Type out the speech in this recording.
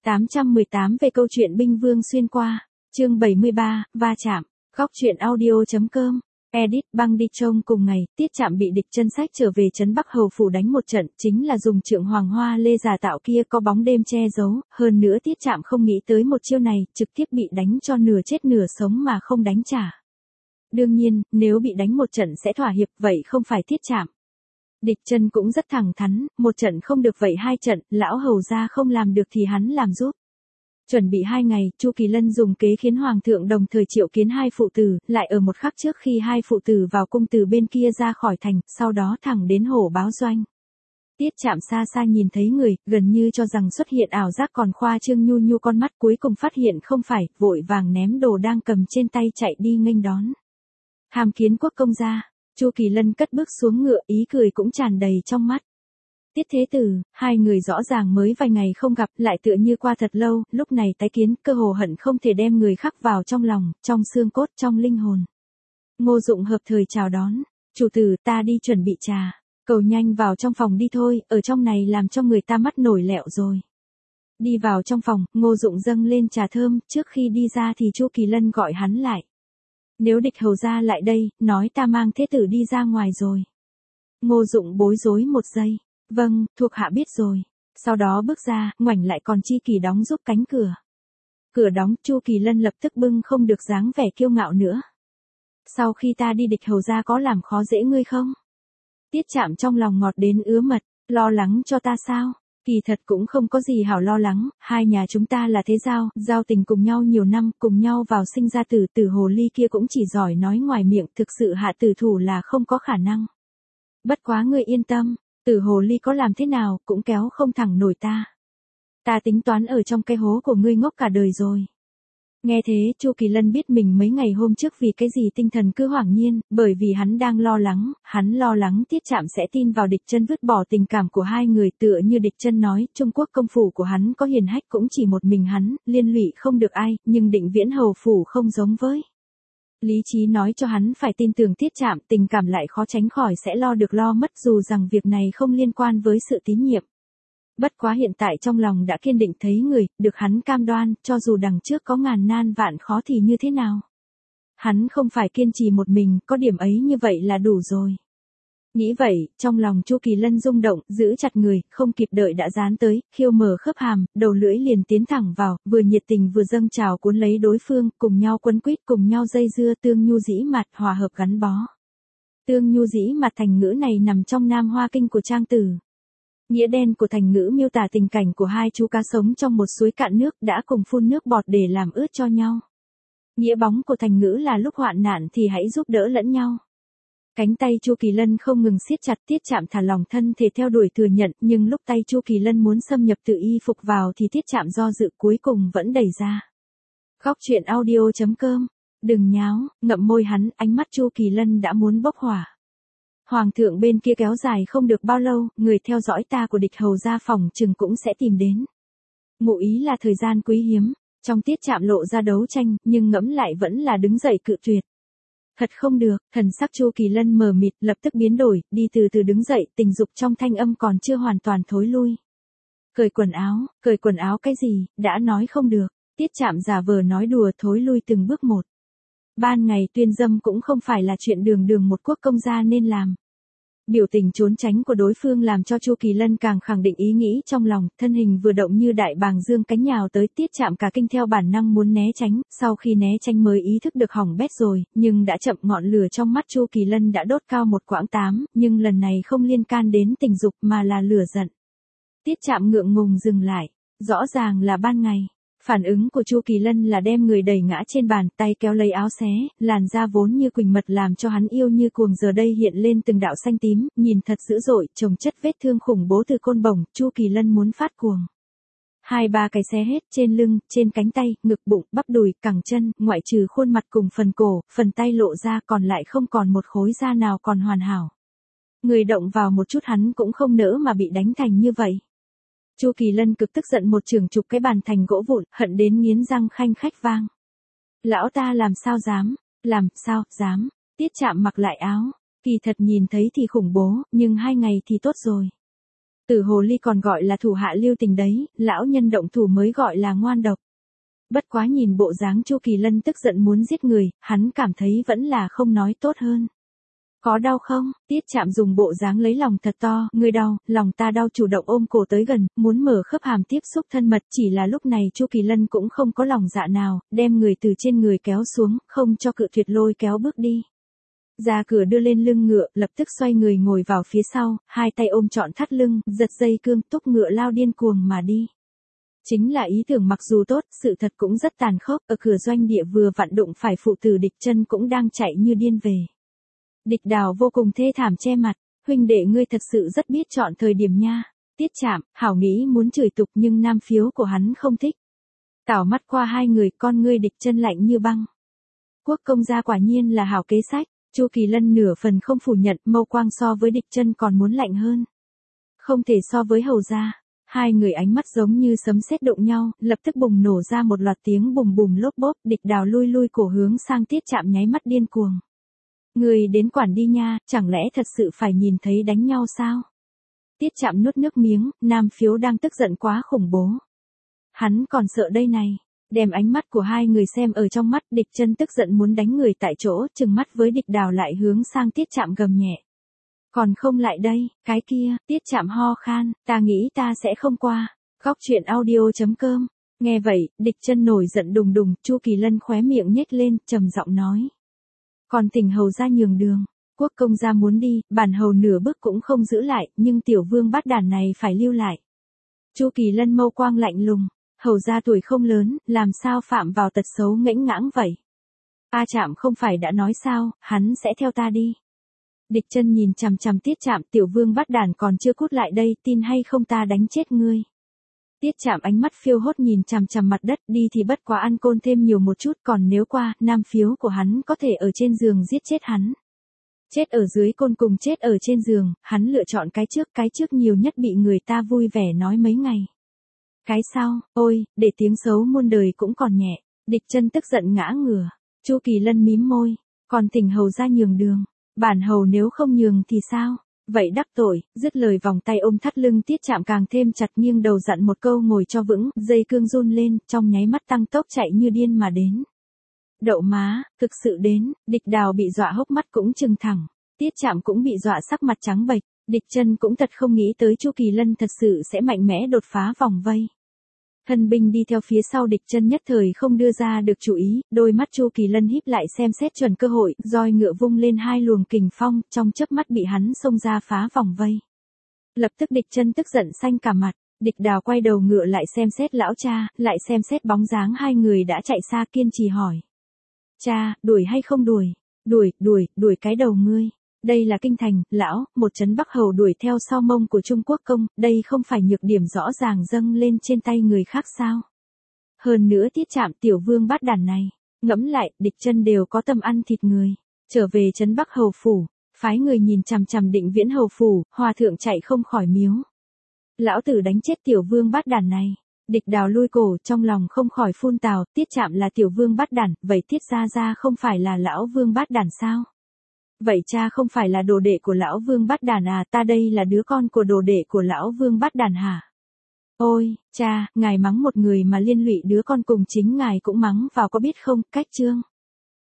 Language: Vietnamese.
818 về câu chuyện binh vương xuyên qua, chương 73, va chạm, góc truyện audio.com, edit băng đi trông cùng ngày, Tiết Trạm bị địch chân sách trở về trấn Bắc Hầu phủ đánh một trận, chính là dùng trượng hoàng hoa lê giả tạo kia có bóng đêm che giấu, hơn nữa Tiết Trạm không nghĩ tới một chiêu này, trực tiếp bị đánh cho nửa chết nửa sống mà không đánh trả. Đương nhiên, nếu bị đánh một trận sẽ thỏa hiệp, vậy không phải Tiết Trạm. Địch chân cũng rất thẳng thắn, một trận không được vậy hai trận, lão hầu gia không làm được thì hắn làm giúp. Chuẩn bị 2 ngày, Chu Kỳ Lân dùng kế khiến hoàng thượng đồng thời triệu kiến hai phụ tử, lại ở một khắc trước khi hai phụ tử vào cung từ bên kia ra khỏi thành, sau đó thẳng đến hổ báo doanh. Tiết Trạm xa xa nhìn thấy người, gần như cho rằng xuất hiện ảo giác, còn khoa trương nhu nhu con mắt, cuối cùng phát hiện không phải, vội vàng ném đồ đang cầm trên tay chạy đi nghênh đón. Hàm kiến quốc công gia. Chu Kỳ Lân cất bước xuống ngựa, ý cười cũng tràn đầy trong mắt. Tiết thế tử, hai người rõ ràng mới vài ngày không gặp, lại tựa như qua thật lâu, lúc này tái kiến, cơ hồ hận không thể đem người khắc vào trong lòng, trong xương cốt, trong linh hồn. Ngô Dụng hợp thời chào đón, chủ tử, ta đi chuẩn bị trà, cầu nhanh vào trong phòng đi thôi, ở trong này làm cho người ta mắt nổi lẹo rồi. Đi vào trong phòng, Ngô Dụng dâng lên trà thơm, trước khi đi ra thì Chu Kỳ Lân gọi hắn lại. Nếu địch hầu gia lại đây, nói ta mang thế tử đi ra ngoài rồi. Ngô Dụng bối rối một giây. Vâng, thuộc hạ biết rồi. Sau đó bước ra, ngoảnh lại còn Chi Kỳ đóng giúp cánh cửa. Cửa đóng, Chu Kỳ Lân lập tức bưng không được dáng vẻ kiêu ngạo nữa. Sau khi ta đi địch hầu gia có làm khó dễ ngươi không? Tiết Trạm trong lòng ngọt đến ứa mật, lo lắng cho ta sao? Kỳ thật cũng không có gì hảo lo lắng, hai nhà chúng ta là thế giao, giao tình cùng nhau nhiều năm, cùng nhau vào sinh ra tử, Tử hồ ly kia cũng chỉ giỏi nói ngoài miệng, thực sự hạ tử thủ là không có khả năng. Bất quá ngươi yên tâm, Tử hồ ly có làm thế nào, cũng kéo không thẳng nổi ta. Ta tính toán ở trong cái hố của ngươi ngốc cả đời rồi. Nghe thế, Chu Kỳ Lân biết mình mấy ngày hôm trước vì cái gì tinh thần cứ hoảng nhiên, bởi vì hắn đang hắn lo lắng Tiết Trạm sẽ tin vào địch chân vứt bỏ tình cảm của hai người, tựa như địch chân nói, Trung Quốc công phủ của hắn có hiền hách cũng chỉ một mình hắn, liên lụy không được ai, nhưng Định Viễn hầu phủ không giống với. Lý trí nói cho hắn phải tin tưởng Tiết Trạm, tình cảm lại khó tránh khỏi sẽ lo được lo mất, dù rằng việc này không liên quan với sự tín nhiệm. Bất quá hiện tại trong lòng đã kiên định thấy người, được hắn cam đoan, cho dù đằng trước có ngàn nan vạn khó thì như thế nào. Hắn không phải kiên trì một mình, có điểm ấy như vậy là đủ rồi. Nghĩ vậy, trong lòng Chu Kỳ Lân rung động, giữ chặt người, không kịp đợi đã dán tới, khiêu mở khớp hàm, đầu lưỡi liền tiến thẳng vào, vừa nhiệt tình vừa dâng trào cuốn lấy đối phương, cùng nhau quấn quýt, cùng nhau dây dưa, tương nhu dĩ mặt, hòa hợp gắn bó. Tương nhu dĩ mặt thành ngữ này nằm trong Nam Hoa Kinh của Trang Tử. Nghĩa đen của thành ngữ miêu tả tình cảnh của hai chú cá sống trong một suối cạn nước đã cùng phun nước bọt để làm ướt cho nhau. Nghĩa bóng của thành ngữ là lúc hoạn nạn thì hãy giúp đỡ lẫn nhau. Cánh tay Chu Kỳ Lân không ngừng siết chặt, Tiết Trạm thả lòng thân thể theo đuổi thừa nhận, nhưng lúc tay Chu Kỳ Lân muốn xâm nhập tự y phục vào thì Tiết Trạm do dự cuối cùng vẫn đẩy ra. Góc truyện audio.com, đừng nháo, ngậm môi hắn, ánh mắt Chu Kỳ Lân đã muốn bốc hỏa. Hoàng thượng bên kia kéo dài không được bao lâu, người theo dõi ta của địch hầu gia phòng chừng cũng sẽ tìm đến. Ngụ ý là thời gian quý hiếm, trong Tiết Trạm lộ ra đấu tranh, nhưng ngẫm lại vẫn là đứng dậy cự tuyệt. Thật không được, thần sắc Chu Kỳ Lân mờ mịt, lập tức biến đổi, đi từ từ đứng dậy, tình dục trong thanh âm còn chưa hoàn toàn thối lui. Cởi quần áo cái gì, đã nói không được, Tiết Trạm giả vờ nói đùa thối lui từng bước một. Ban ngày tuyên dâm cũng không phải là chuyện đường đường một quốc công gia nên làm. Biểu tình trốn tránh của đối phương làm cho Chu Kỳ Lân càng khẳng định ý nghĩ trong lòng, thân hình vừa động như đại bàng dương cánh nhào tới, Tiết Trạm cả kinh theo bản năng muốn né tránh, sau khi né tránh mới ý thức được hỏng bét rồi, nhưng đã chậm, ngọn lửa trong mắt Chu Kỳ Lân đã đốt cao một quãng 8, nhưng lần này không liên can đến tình dục mà là lửa giận. Tiết Trạm ngượng ngùng dừng lại, rõ ràng là ban ngày. Phản ứng của Chu Kỳ Lân là đem người đẩy ngã trên bàn, tay kéo lấy áo xé, làn da vốn như quỳnh mật làm cho hắn yêu như cuồng giờ đây hiện lên từng đạo xanh tím, nhìn thật dữ dội, chồng chất vết thương khủng bố từ côn bổng, Chu Kỳ Lân muốn phát cuồng. 2-3 cái xé hết, trên lưng, trên cánh tay, ngực bụng, bắp đùi, cẳng chân, ngoại trừ khuôn mặt cùng phần cổ, phần tay lộ ra còn lại không còn một khối da nào còn hoàn hảo. Người động vào một chút hắn cũng không nỡ mà bị đánh thành như vậy. Chu Kỳ Lân cực tức giận một chưởng chụp cái bàn thành gỗ vụn, hận đến nghiến răng khanh khách vang. Lão ta làm sao dám, Tiết Trạm mặc lại áo, kỳ thật nhìn thấy thì khủng bố, nhưng 2 ngày thì tốt rồi. Tử hồ ly còn gọi là thủ hạ lưu tình đấy, lão nhân động thủ mới gọi là ngoan độc. Bất quá nhìn bộ dáng Chu Kỳ Lân tức giận muốn giết người, hắn cảm thấy vẫn là không nói tốt hơn. Có đau không? Tiết Trạm dùng bộ dáng lấy lòng thật to, ngươi đau, lòng ta đau, chủ động ôm cổ tới gần, muốn mở khớp hàm tiếp xúc thân mật, chỉ là lúc này Chu Kỳ Lân cũng không có lòng dạ nào, đem người từ trên người kéo xuống, không cho cự tuyệt lôi kéo bước đi. Ra cửa đưa lên lưng ngựa, lập tức xoay người ngồi vào phía sau, hai tay ôm trọn thắt lưng, giật dây cương, túc ngựa lao điên cuồng mà đi. Chính là ý tưởng mặc dù tốt, sự thật cũng rất tàn khốc, ở cửa doanh địa vừa vặn đụng phải phụ tử Địch Chân cũng đang chạy như điên về. Địch Đào vô cùng thê thảm che mặt, huynh đệ ngươi thật sự rất biết chọn thời điểm nha. Tiết Trạm, hảo nghĩ muốn chửi tục nhưng nam phiếu của hắn không thích. Tảo mắt qua hai người, con ngươi Địch Chân lạnh như băng. Quốc công gia quả nhiên là hảo kế sách, Chu Kỳ Lân nửa phần không phủ nhận, mâu quang so với Địch Chân còn muốn lạnh hơn. Không thể so với hầu gia. Hai người ánh mắt giống như sấm sét đụng nhau, lập tức bùng nổ ra một loạt tiếng bùm bùm lốp bốp, Địch Đào lui lui cổ hướng sang Tiết Trạm nháy mắt điên cuồng. Người đến quản đi nha, chẳng lẽ thật sự phải nhìn thấy đánh nhau sao? Tiết Trạm nuốt nước miếng, nam phiếu đang tức giận quá khủng bố. Hắn còn sợ đây này, đem ánh mắt của hai người xem ở trong mắt, Địch Chân tức giận muốn đánh người tại chỗ, trừng mắt với Địch Đào lại hướng sang Tiết Trạm gầm nhẹ. Còn không lại đây, cái kia, Tiết Trạm ho khan, ta nghĩ ta sẽ không qua. Góc truyện audio.com. Nghe vậy, Địch Chân nổi giận đùng đùng, Chu Kỳ Lân khóe miệng nhếch lên, trầm giọng nói. Còn Tỉnh hầu gia nhường đường, quốc công gia muốn đi, bản hầu nửa bước cũng không giữ lại, nhưng tiểu vương bát đàn này phải lưu lại. Chu Kỳ Lân mâu quang lạnh lùng, hầu gia tuổi không lớn, làm sao phạm vào tật xấu nghẽnh ngãng vậy? A Trạm không phải đã nói sao, hắn sẽ theo ta đi. Địch Chân nhìn chằm chằm Tiết Trạm, tiểu vương bát đàn còn chưa cút lại đây, tin hay không ta đánh chết ngươi. Tiết Trạm ánh mắt phiêu hốt nhìn chằm chằm mặt đất, đi thì bất quá ăn côn thêm nhiều một chút, còn nếu qua, nam phiếu của hắn có thể ở trên giường giết chết hắn. Chết ở dưới côn cùng chết ở trên giường, hắn lựa chọn cái trước nhiều nhất bị người ta vui vẻ nói mấy ngày. Cái sau, ôi, để tiếng xấu muôn đời cũng còn nhẹ. Địch Chân tức giận ngã ngửa. Chu Kỳ Lân mím môi, còn Tỉnh hầu gia nhường đường. Bản hầu nếu không nhường thì sao? Vậy đắc tội, dứt lời vòng tay ôm thắt lưng Tiết Trạm càng thêm chặt, nghiêng đầu dặn một câu ngồi cho vững, dây cương run lên, trong nháy mắt tăng tốc chạy như điên mà đến. Đậu má, thực sự đến, Địch Đào bị dọa hốc mắt cũng trừng thẳng, Tiết Trạm cũng bị dọa sắc mặt trắng bệch, Địch Chân cũng thật không nghĩ tới Chu Kỳ Lân thật sự sẽ mạnh mẽ đột phá vòng vây. Thân binh đi theo phía sau Địch Chân nhất thời không đưa ra được chủ ý, đôi mắt Chu Kỳ Lân híp lại xem xét chuẩn cơ hội, roi ngựa vung lên hai luồng kình phong, trong chớp mắt bị hắn xông ra phá vòng vây. Lập tức Địch Chân tức giận xanh cả mặt, Địch Đào quay đầu ngựa lại xem xét lão cha, lại xem xét bóng dáng hai người đã chạy xa, kiên trì hỏi. Cha, đuổi hay không đuổi? Đuổi cái đầu ngươi. Đây là kinh thành, lão, một trấn Bắc hầu đuổi theo sau mông của Trung Quốc công, đây không phải nhược điểm rõ ràng dâng lên trên tay người khác sao? Hơn nữa Tiết Trạm tiểu vương bát đàn này, ngẫm lại, Địch Chân đều có tâm ăn thịt người. Trở về trấn Bắc hầu phủ, phái người nhìn chằm chằm Định Viễn hầu phủ, hòa thượng chạy không khỏi miếu. Lão tử đánh chết tiểu vương bát đàn này. Địch Đào lui cổ, trong lòng không khỏi phun tào, Tiết Trạm là tiểu vương bát đàn, vậy Tiết gia không phải là lão vương bát đàn sao? Vậy cha không phải là đồ đệ của lão vương bát đàn à, ta đây là đứa con của đồ đệ của lão vương bát đàn hả? Ôi, cha, ngài mắng một người mà liên lụy đứa con cùng chính ngài cũng mắng vào có biết không, cách chương.